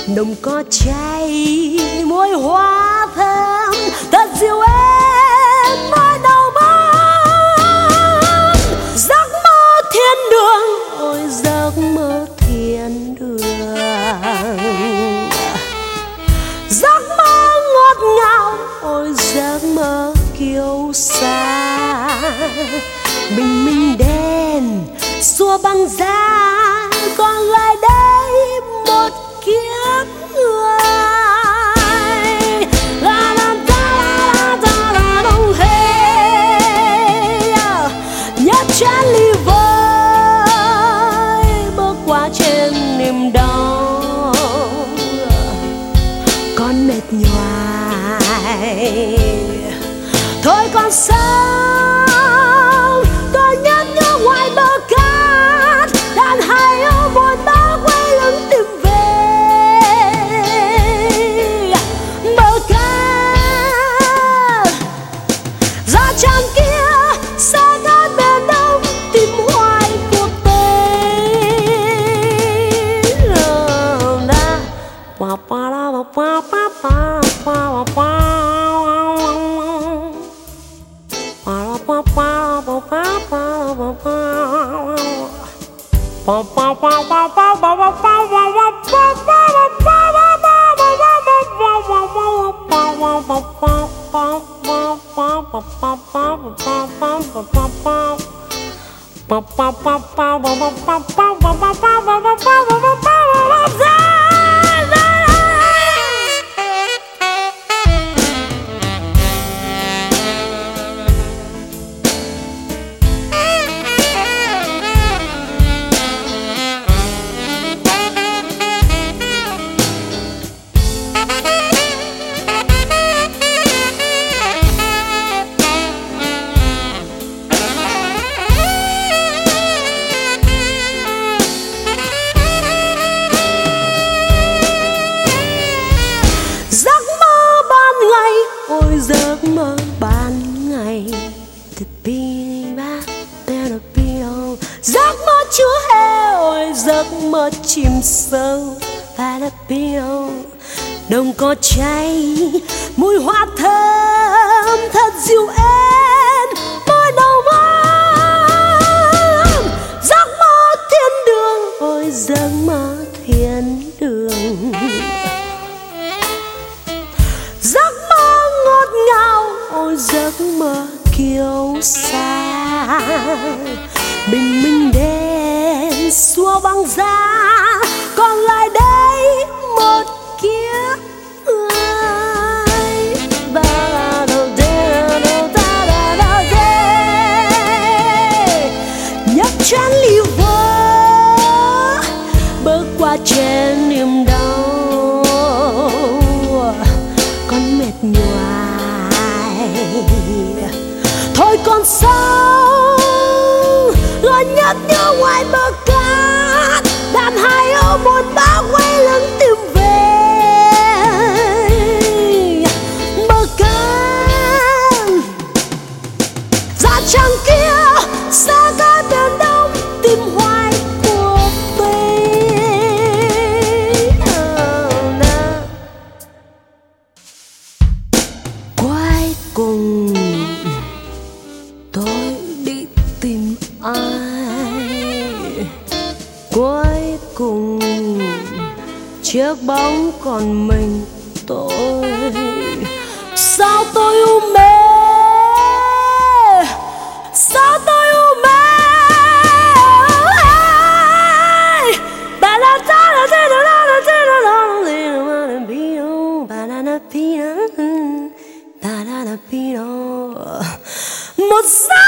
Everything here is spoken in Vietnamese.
nồng có cháy môi hoa thơm thật dịu êm môi đầu bóng. Giấc mơ thiên đường, ôi giấc mơ thiên đường. Giấc mơ ngọt ngào, ôi giấc mơ kiêu sa. Bình minh đen xua băng giá, còn lại đây một kiếp người. La la la la la đông hey, nhấp chén ly với bước qua trên niềm đau. Con mệt nhoài thôi con sống, con nhấp nhớ ngoài bờ cát. Đàn hai âu buồn bã quay lưng tìm về bờ cát. Ra tràn kia xa cát bên đông tìm hoài cuộc tình. Giấc mơ ban ngày, giấc mơ chúa hè, ôi giấc mơ chìm sâu. Đồng có cháy mùi hoa thơm thật dịu êm môi đầu bóng. Giấc mơ thiên đường, ôi giấc mơ thiên đường. Giấc mơ ngọt ngào, ôi giấc mơ kiêu sa. Bình minh đen xua băng giá, còn lại đây một kiếp người. Nhấp chén ly vỡ bước qua trên niềm đau. Con mệt nhoài thôi con sống, rồi nhấp nhớ ngoài bờ cát. Đàn hai âu buồn bã quay lưng tìm về bờ cát. Ra trăng kia xa cát bên đông tìm hoài cuộc tình. Cuối cùng tôi đi tìm ai, cuối cùng chiếc bóng còn mình tôi. Sao tôi u mê, sao tôi u mê. Một giấc